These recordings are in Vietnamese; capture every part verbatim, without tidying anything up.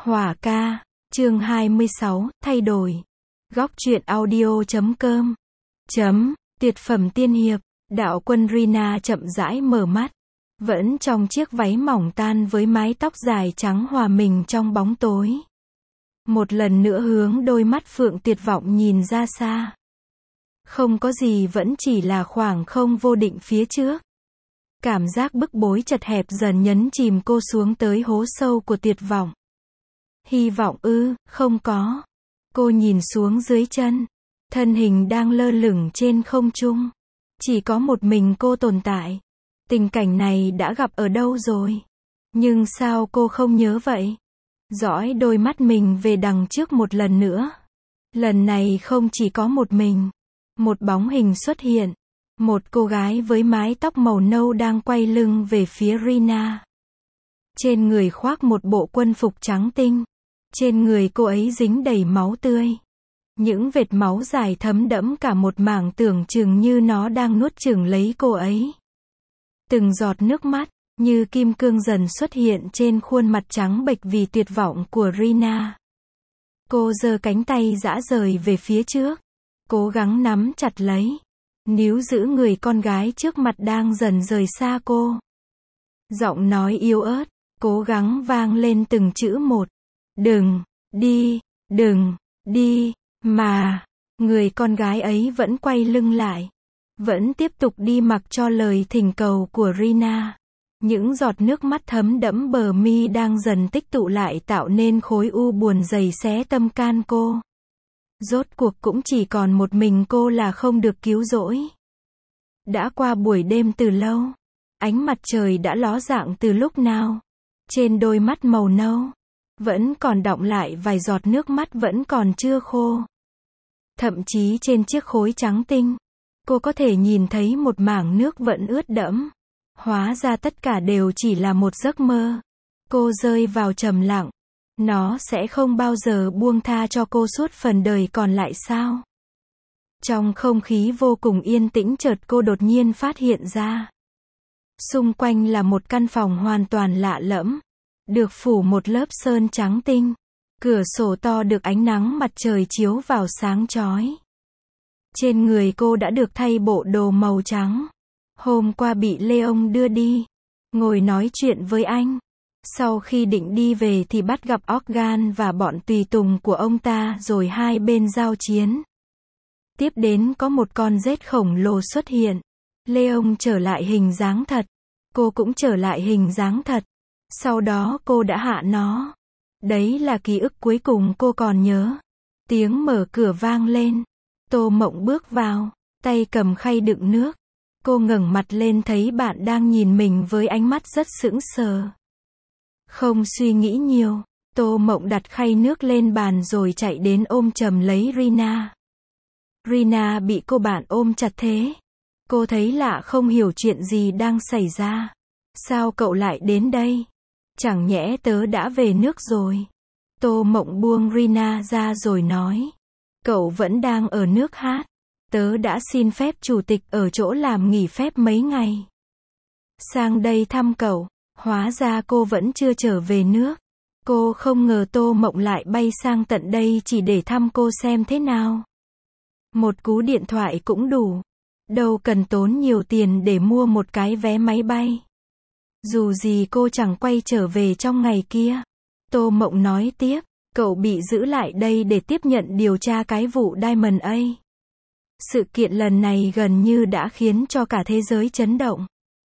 Hỏa ca, chương hai mươi sáu, thay đổi. Góc truyện audio chấm com. Chấm, tuyệt phẩm tiên hiệp, đạo quân Rina chậm rãi mở mắt. Vẫn trong chiếc váy mỏng tan với mái tóc dài trắng hòa mình trong bóng tối. Một lần nữa hướng đôi mắt phượng tuyệt vọng nhìn ra xa. Không có gì, vẫn chỉ là khoảng không vô định phía trước. Cảm giác bức bối chật hẹp dần nhấn chìm cô xuống tới hố sâu của tuyệt vọng. Hy vọng ư, không có. Cô nhìn xuống dưới chân. Thân hình đang lơ lửng trên không trung. Chỉ có một mình cô tồn tại. Tình cảnh này đã gặp ở đâu rồi? Nhưng sao cô không nhớ vậy? Dõi đôi mắt mình về đằng trước một lần nữa. Lần này không chỉ có một mình. Một bóng hình xuất hiện. Một cô gái với mái tóc màu nâu đang quay lưng về phía Rina. Trên người khoác một bộ quân phục trắng tinh. Trên người cô ấy dính đầy máu tươi. Những vệt máu dài thấm đẫm cả một mảng, tưởng chừng như nó đang nuốt chửng lấy cô ấy. Từng giọt nước mắt, như kim cương dần xuất hiện trên khuôn mặt trắng bệch vì tuyệt vọng của Rina. Cô giơ cánh tay rã rời về phía trước. Cố gắng nắm chặt lấy. Níu giữ người con gái trước mặt đang dần rời xa cô. Giọng nói yếu ớt, cố gắng vang lên từng chữ một. Đừng, đi, đừng, đi, mà. Người con gái ấy vẫn quay lưng lại. Vẫn tiếp tục đi mặc cho lời thỉnh cầu của Rina. Những giọt nước mắt thấm đẫm bờ mi đang dần tích tụ lại tạo nên khối u buồn dày xé tâm can cô. Rốt cuộc cũng chỉ còn một mình cô là không được cứu rỗi. Đã qua buổi đêm từ lâu. Ánh mặt trời đã ló dạng từ lúc nào. Trên đôi mắt màu nâu. Vẫn còn đọng lại vài giọt nước mắt vẫn còn chưa khô. Thậm chí trên chiếc khối trắng tinh. Cô có thể nhìn thấy một mảng nước vẫn ướt đẫm. Hóa ra tất cả đều chỉ là một giấc mơ. Cô rơi vào trầm lặng. Nó sẽ không bao giờ buông tha cho cô suốt phần đời còn lại sao? Trong không khí vô cùng yên tĩnh chợt cô đột nhiên phát hiện ra. Xung quanh là một căn phòng hoàn toàn lạ lẫm. Được phủ một lớp sơn trắng tinh. Cửa sổ to được ánh nắng mặt trời chiếu vào sáng chói. Trên người cô đã được thay bộ đồ màu trắng. Hôm qua bị Leon đưa đi. Ngồi nói chuyện với anh. Sau khi định đi về thì bắt gặp Organ và bọn tùy tùng của ông ta rồi hai bên giao chiến. Tiếp đến có một con rết khổng lồ xuất hiện. Leon trở lại hình dáng thật. Cô cũng trở lại hình dáng thật. Sau đó cô đã hạ nó. Đấy là ký ức cuối cùng cô còn nhớ. Tiếng mở cửa vang lên. Tô Mộng bước vào. Tay cầm khay đựng nước. Cô ngẩng mặt lên thấy bạn đang nhìn mình với ánh mắt rất sững sờ. Không suy nghĩ nhiều, Tô Mộng đặt khay nước lên bàn rồi chạy đến ôm chầm lấy Rina. Rina bị cô bạn ôm chặt thế. Cô thấy lạ, không hiểu chuyện gì đang xảy ra. Sao cậu lại đến đây? Chẳng nhẽ tớ đã về nước rồi? Tô Mộng buông Rina ra rồi nói. Cậu vẫn đang ở nước hát. Tớ đã xin phép chủ tịch ở chỗ làm nghỉ phép mấy ngày. Sang đây thăm cậu. Hóa ra cô vẫn chưa trở về nước. Cô không ngờ Tô Mộng lại bay sang tận đây chỉ để thăm cô xem thế nào. Một cú điện thoại cũng đủ. Đâu cần tốn nhiều tiền để mua một cái vé máy bay. Dù gì cô chẳng quay trở về trong ngày kia. Tô Mộng nói tiếp, cậu bị giữ lại đây để tiếp nhận điều tra cái vụ Diamond A. Sự kiện lần này gần như đã khiến cho cả thế giới chấn động.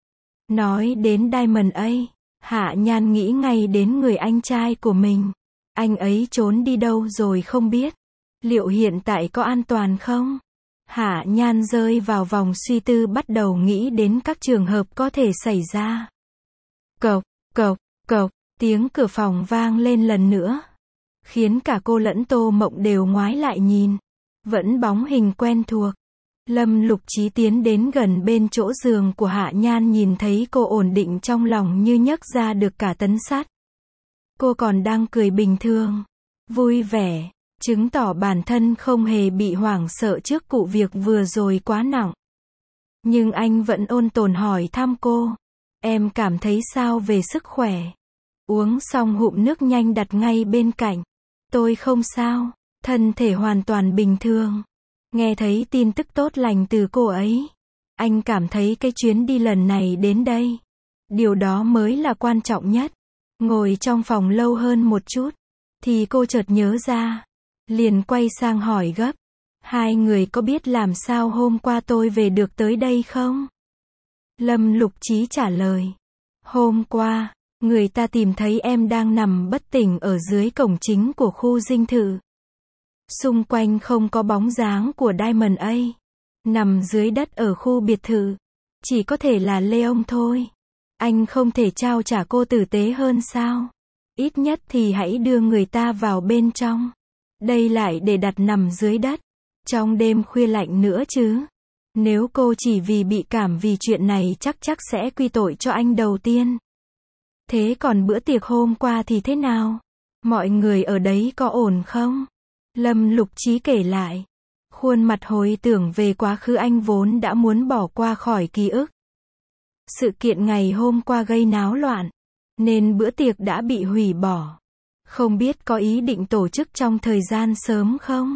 Nói đến Diamond A, Hạ Nhan nghĩ ngay đến người anh trai của mình. Anh ấy trốn đi đâu rồi không biết. Liệu hiện tại có an toàn không? Hạ Nhan rơi vào vòng suy tư, bắt đầu nghĩ đến các trường hợp có thể xảy ra. Cộc, cộc, cộc, tiếng cửa phòng vang lên lần nữa. Khiến cả cô lẫn Tô Mộng đều ngoái lại nhìn. Vẫn bóng hình quen thuộc. Lâm Lục Chí tiến đến gần bên chỗ giường của Hạ Nhan, nhìn thấy cô ổn định trong lòng như nhấc ra được cả tấn sắt. Cô còn đang cười bình thường, vui vẻ, chứng tỏ bản thân không hề bị hoảng sợ trước vụ việc vừa rồi quá nặng. Nhưng anh vẫn ôn tồn hỏi thăm cô. Em cảm thấy sao về sức khỏe? Uống xong hụm nước nhanh đặt ngay bên cạnh. Tôi không sao, thân thể hoàn toàn bình thường. Nghe thấy tin tức tốt lành từ cô ấy. Anh cảm thấy cái chuyến đi lần này đến đây. Điều đó mới là quan trọng nhất. Ngồi trong phòng lâu hơn một chút. Thì cô chợt nhớ ra. Liền quay sang hỏi gấp. Hai người có biết làm sao hôm qua tôi về được tới đây không? Lâm Lục Chí trả lời. Hôm qua, người ta tìm thấy em đang nằm bất tỉnh ở dưới cổng chính của khu dinh thự. Xung quanh không có bóng dáng của Diamond A. Nằm dưới đất ở khu biệt thự. Chỉ có thể là Leon thôi. Anh không thể trao trả cô tử tế hơn sao? Ít nhất thì hãy đưa người ta vào bên trong. Đây lại để đặt nằm dưới đất. Trong đêm khuya lạnh nữa chứ. Nếu cô chỉ vì bị cảm vì chuyện này chắc chắc sẽ quy tội cho anh đầu tiên. Thế còn bữa tiệc hôm qua thì thế nào? Mọi người ở đấy có ổn không? Lâm Lục Chí kể lại. Khuôn mặt hồi tưởng về quá khứ anh vốn đã muốn bỏ qua khỏi ký ức. Sự kiện ngày hôm qua gây náo loạn. Nên bữa tiệc đã bị hủy bỏ. Không biết có ý định tổ chức trong thời gian sớm không?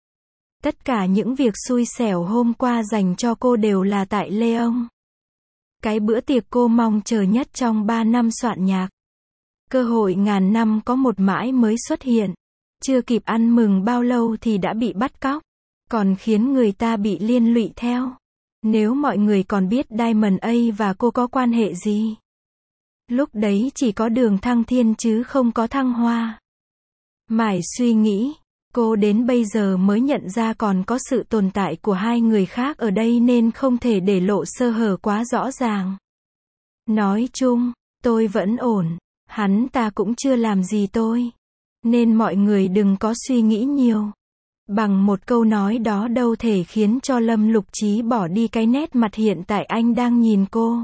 Tất cả những việc xui xẻo hôm qua dành cho cô đều là tại Leon. Cái bữa tiệc cô mong chờ nhất trong ba năm soạn nhạc. Cơ hội ngàn năm có một mãi mới xuất hiện. Chưa kịp ăn mừng bao lâu thì đã bị bắt cóc. Còn khiến người ta bị liên lụy theo. Nếu mọi người còn biết Diamond A và cô có quan hệ gì. Lúc đấy chỉ có đường thăng thiên chứ không có thăng hoa. Mải suy nghĩ. Cô đến bây giờ mới nhận ra còn có sự tồn tại của hai người khác ở đây nên không thể để lộ sơ hở quá rõ ràng. Nói chung, tôi vẫn ổn. Hắn ta cũng chưa làm gì tôi. Nên mọi người đừng có suy nghĩ nhiều. Bằng một câu nói đó đâu thể khiến cho Lâm Lục Chí bỏ đi cái nét mặt hiện tại anh đang nhìn cô.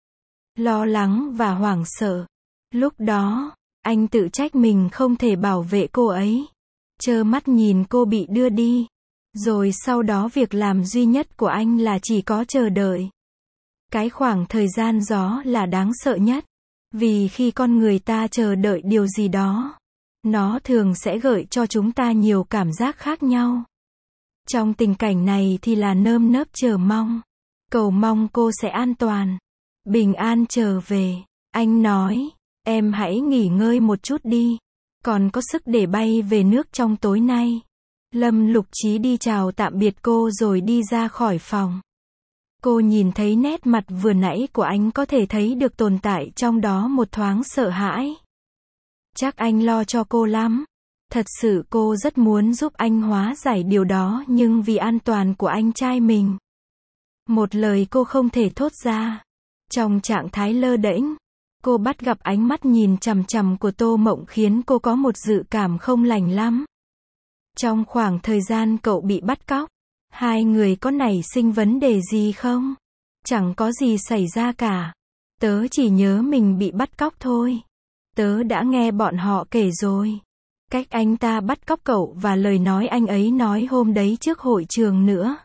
Lo lắng và hoảng sợ. Lúc đó, anh tự trách mình không thể bảo vệ cô ấy. Trơ mắt nhìn cô bị đưa đi. Rồi sau đó việc làm duy nhất của anh là chỉ có chờ đợi. Cái khoảng thời gian đó là đáng sợ nhất. Vì khi con người ta chờ đợi điều gì đó, nó thường sẽ gợi cho chúng ta nhiều cảm giác khác nhau. Trong tình cảnh này thì là nơm nớp chờ mong. Cầu mong cô sẽ an toàn. Bình an trở về. Anh nói, em hãy nghỉ ngơi một chút đi. Còn có sức để bay về nước trong tối nay. Lâm Lục Chí đi chào tạm biệt cô rồi đi ra khỏi phòng. Cô nhìn thấy nét mặt vừa nãy của anh có thể thấy được tồn tại trong đó một thoáng sợ hãi. Chắc anh lo cho cô lắm. Thật sự cô rất muốn giúp anh hóa giải điều đó nhưng vì an toàn của anh trai mình. Một lời cô không thể thốt ra. Trong trạng thái lơ đễnh, cô bắt gặp ánh mắt nhìn chằm chằm của Tô Mộng khiến cô có một dự cảm không lành lắm. Trong khoảng thời gian cậu bị bắt cóc, hai người có nảy sinh vấn đề gì không? Chẳng có gì xảy ra cả. Tớ chỉ nhớ mình bị bắt cóc thôi. Tớ đã nghe bọn họ kể rồi. Cách anh ta bắt cóc cậu và lời nói anh ấy nói hôm đấy trước hội trường nữa.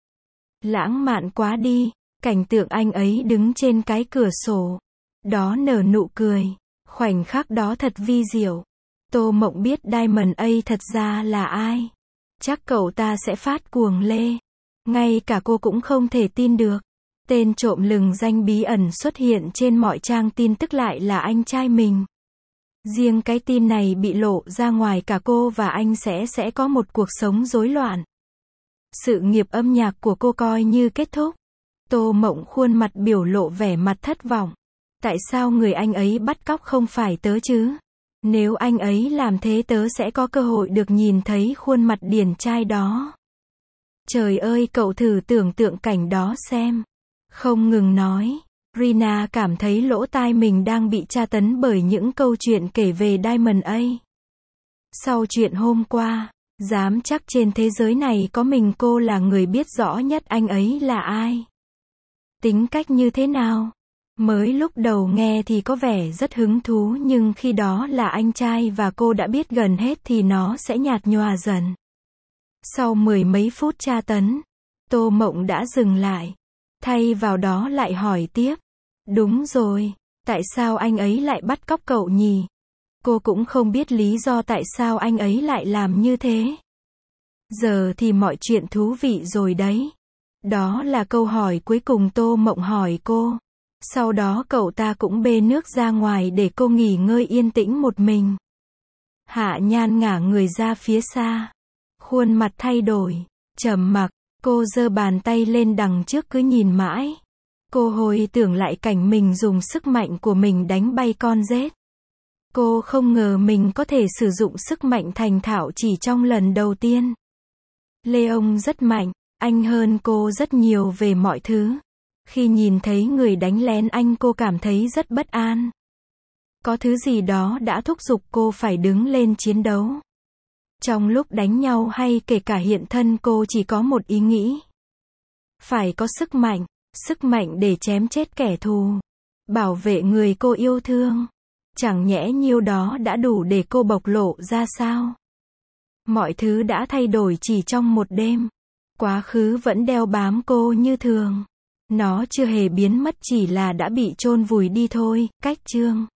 Lãng mạn quá đi. Cảnh tượng anh ấy đứng trên cái cửa sổ. Đó nở nụ cười. Khoảnh khắc đó thật vi diệu. Tô Mộng biết Diamond A thật ra là ai. Chắc cậu ta sẽ phát cuồng lê. Ngay cả cô cũng không thể tin được. Tên trộm lừng danh bí ẩn xuất hiện trên mọi trang tin tức lại là anh trai mình. Riêng cái tin này bị lộ ra ngoài cả cô và anh sẽ sẽ có một cuộc sống rối loạn. Sự nghiệp âm nhạc của cô coi như kết thúc. Tô Mộng khuôn mặt biểu lộ vẻ mặt thất vọng. Tại sao người anh ấy bắt cóc không phải tớ chứ? Nếu anh ấy làm thế tớ sẽ có cơ hội được nhìn thấy khuôn mặt điển trai đó. Trời ơi, cậu thử tưởng tượng cảnh đó xem. Không ngừng nói. Rina cảm thấy lỗ tai mình đang bị tra tấn bởi những câu chuyện kể về Diamond A. Sau chuyện hôm qua, dám chắc trên thế giới này có mình cô là người biết rõ nhất anh ấy là ai. Tính cách như thế nào? Mới lúc đầu nghe thì có vẻ rất hứng thú nhưng khi đó là anh trai và cô đã biết gần hết thì nó sẽ nhạt nhòa dần. Sau mười mấy phút tra tấn, Tô Mộng đã dừng lại. Thay vào đó lại hỏi tiếp. Đúng rồi, tại sao anh ấy lại bắt cóc cậu nhỉ? Cô cũng không biết lý do tại sao anh ấy lại làm như thế. Giờ thì mọi chuyện thú vị rồi đấy. Đó là câu hỏi cuối cùng Tô Mộng hỏi cô. Sau đó cậu ta cũng bê nước ra ngoài để cô nghỉ ngơi yên tĩnh một mình. Hạ Nhan ngả người ra phía xa. Khuôn mặt thay đổi, trầm mặc, cô giơ bàn tay lên đằng trước cứ nhìn mãi. Cô hồi tưởng lại cảnh mình dùng sức mạnh của mình đánh bay con rết. Cô không ngờ mình có thể sử dụng sức mạnh thành thạo chỉ trong lần đầu tiên. Leon rất mạnh, anh hơn cô rất nhiều về mọi thứ. Khi nhìn thấy người đánh lén anh cô cảm thấy rất bất an. Có thứ gì đó đã thúc giục cô phải đứng lên chiến đấu. Trong lúc đánh nhau hay kể cả hiện thân cô chỉ có một ý nghĩ. Phải có sức mạnh, sức mạnh để chém chết kẻ thù. Bảo vệ người cô yêu thương. Chẳng nhẽ nhiêu đó đã đủ để cô bộc lộ ra sao? Mọi thứ đã thay đổi chỉ trong một đêm. Quá khứ vẫn đeo bám cô như thường. Nó chưa hề biến mất chỉ là đã bị chôn vùi đi thôi. Cách chương